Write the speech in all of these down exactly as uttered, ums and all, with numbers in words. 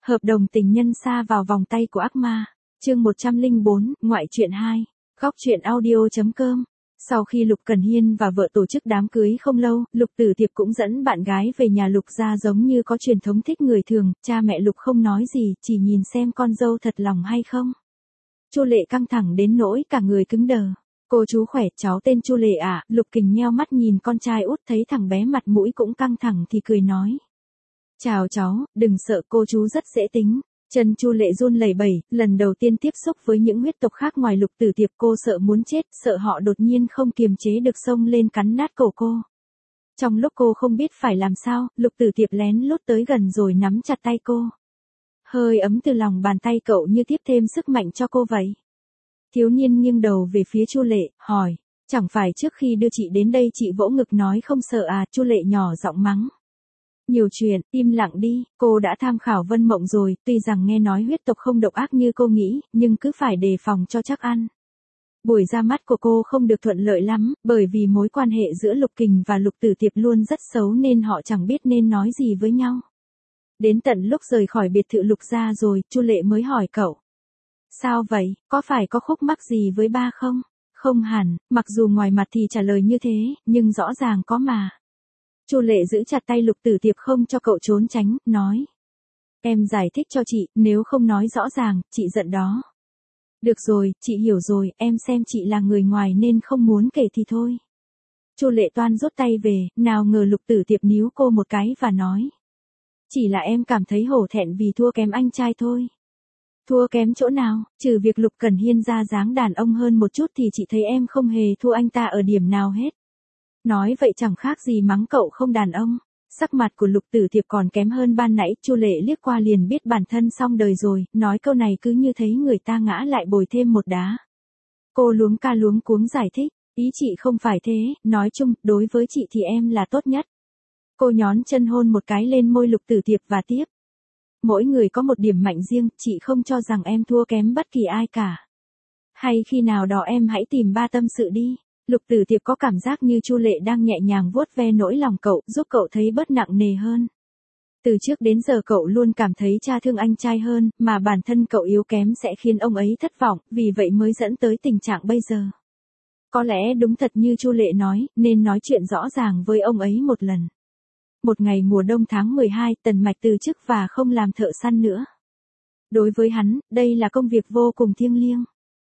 Hợp đồng tình nhân sa vào vòng tay của ác ma. Chương một trăm lẻ bốn, ngoại truyện hai. Góc truyện audio.com. Sau khi Lục Cẩn Hiên và vợ tổ chức đám cưới không lâu, Lục Tử Tiệp cũng dẫn bạn gái về nhà Lục gia giống như có truyền thống thích người thường, cha mẹ Lục không nói gì, chỉ nhìn xem con dâu thật lòng hay không. Chu Lệ căng thẳng đến nỗi cả người cứng đờ. Cô chú khỏe, cháu tên Chu Lệ ạ. À? Lục Kình nheo mắt nhìn con trai út thấy thằng bé mặt mũi cũng căng thẳng thì cười nói. Chào cháu, đừng sợ, cô chú rất dễ tính. Chân Chu Lệ run lẩy bẩy, lần đầu tiên tiếp xúc với những huyết tộc khác ngoài Lục Tử Tiệp, cô sợ muốn chết, sợ họ đột nhiên không kiềm chế được xông lên cắn nát cổ cô. Trong lúc cô không biết phải làm sao, Lục Tử Tiệp lén lút tới gần rồi nắm chặt tay cô. Hơi ấm từ lòng bàn tay cậu như tiếp thêm sức mạnh cho cô vậy. Thiếu niên nghiêng đầu về phía Chu Lệ, hỏi, chẳng phải trước khi đưa chị đến đây chị vỗ ngực nói không sợ à? Chu Lệ nhỏ giọng mắng. Nhiều chuyện, im lặng đi, cô đã tham khảo Vân Mộng rồi, tuy rằng nghe nói huyết tộc không độc ác như cô nghĩ, nhưng cứ phải đề phòng cho chắc ăn. Buổi ra mắt của cô không được thuận lợi lắm, bởi vì mối quan hệ giữa Lục Kình và Lục Tử Tiệp luôn rất xấu nên họ chẳng biết nên nói gì với nhau. Đến tận lúc rời khỏi biệt thự Lục gia rồi, Chu Lệ mới hỏi cậu. Sao vậy, có phải có khúc mắc gì với ba không? Không hẳn, mặc dù ngoài mặt thì trả lời như thế, nhưng rõ ràng có mà. Chu Lệ giữ chặt tay Lục Tử Tiệp không cho cậu trốn tránh, nói. Em giải thích cho chị, nếu không nói rõ ràng, chị giận đó. Được rồi, chị hiểu rồi, em xem chị là người ngoài nên không muốn kể thì thôi. Chu Lệ toan rút tay về, nào ngờ Lục Tử Tiệp níu cô một cái và nói. Chỉ là em cảm thấy hổ thẹn vì thua kém anh trai thôi. Thua kém chỗ nào, trừ việc Lục Cẩn Hiên ra dáng đàn ông hơn một chút thì chị thấy em không hề thua anh ta ở điểm nào hết. Nói vậy chẳng khác gì mắng cậu không đàn ông. Sắc mặt của Lục Tử Tiệp còn kém hơn ban nãy, Chu Lệ liếc qua liền biết bản thân xong đời rồi, nói câu này cứ như thấy người ta ngã lại bồi thêm một đá. Cô luống ca luống cuống giải thích, ý chị không phải thế, nói chung, đối với chị thì em là tốt nhất. Cô nhón chân hôn một cái lên môi Lục Tử Tiệp và tiếp. Mỗi người có một điểm mạnh riêng, chị không cho rằng em thua kém bất kỳ ai cả. Hay khi nào đó em hãy tìm ba tâm sự đi. Lục Tử Tiệp có cảm giác như Chu Lệ đang nhẹ nhàng vuốt ve nỗi lòng cậu, giúp cậu thấy bớt nặng nề hơn. Từ trước đến giờ cậu luôn cảm thấy cha thương anh trai hơn, mà bản thân cậu yếu kém sẽ khiến ông ấy thất vọng, vì vậy mới dẫn tới tình trạng bây giờ. Có lẽ đúng thật như Chu Lệ nói, nên nói chuyện rõ ràng với ông ấy một lần. Một ngày mùa đông tháng mười hai, Tần Mạch từ chức và không làm thợ săn nữa. Đối với hắn, đây là công việc vô cùng thiêng liêng.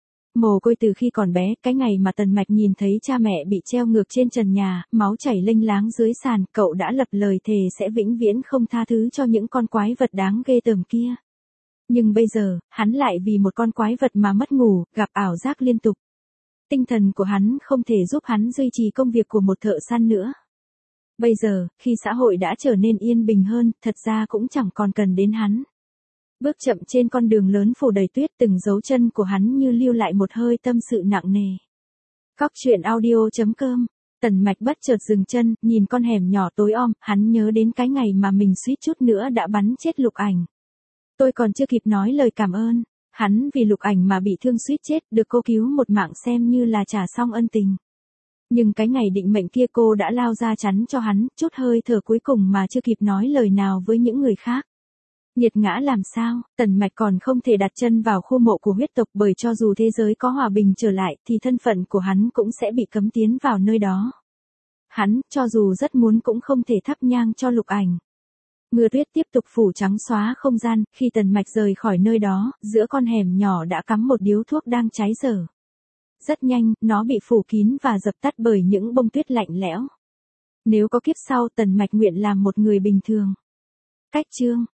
Mồ côi từ khi còn bé, cái ngày mà Tần Mạch nhìn thấy cha mẹ bị treo ngược trên trần nhà, máu chảy lênh láng dưới sàn, cậu đã lập lời thề sẽ vĩnh viễn không tha thứ cho những con quái vật đáng ghê tởm kia. Nhưng bây giờ, hắn lại vì một con quái vật mà mất ngủ, gặp ảo giác liên tục. Tinh thần của hắn không thể giúp hắn duy trì công việc của một thợ săn nữa. Bây giờ, khi xã hội đã trở nên yên bình hơn, thật ra cũng chẳng còn cần đến hắn. Bước chậm trên con đường lớn phủ đầy tuyết, từng dấu chân của hắn như lưu lại một hơi tâm sự nặng nề. Góc truyện audio.com. Tần Mạch bất chợt dừng chân, nhìn con hẻm nhỏ tối om, hắn nhớ đến cái ngày mà mình suýt chút nữa đã bắn chết Lục Ảnh. Tôi còn chưa kịp nói lời cảm ơn. Hắn vì Lục Ảnh mà bị thương suýt chết, được cô cứu một mạng xem như là trả xong ân tình. Nhưng cái ngày định mệnh kia cô đã lao ra chắn cho hắn, chút hơi thở cuối cùng mà chưa kịp nói lời nào với những người khác. Nghiệt ngã làm sao, Tần Mạch còn không thể đặt chân vào khu mộ của huyết tộc, bởi cho dù thế giới có hòa bình trở lại thì thân phận của hắn cũng sẽ bị cấm tiến vào nơi đó. Hắn, cho dù rất muốn cũng không thể thắp nhang cho Lục Ảnh. Mưa tuyết tiếp tục phủ trắng xóa không gian, khi Tần Mạch rời khỏi nơi đó, giữa con hẻm nhỏ đã cắm một điếu thuốc đang cháy dở. Rất nhanh, nó bị phủ kín và dập tắt bởi những bông tuyết lạnh lẽo. Nếu có kiếp sau, Tần Mạch nguyện làm một người bình thường. Cách chương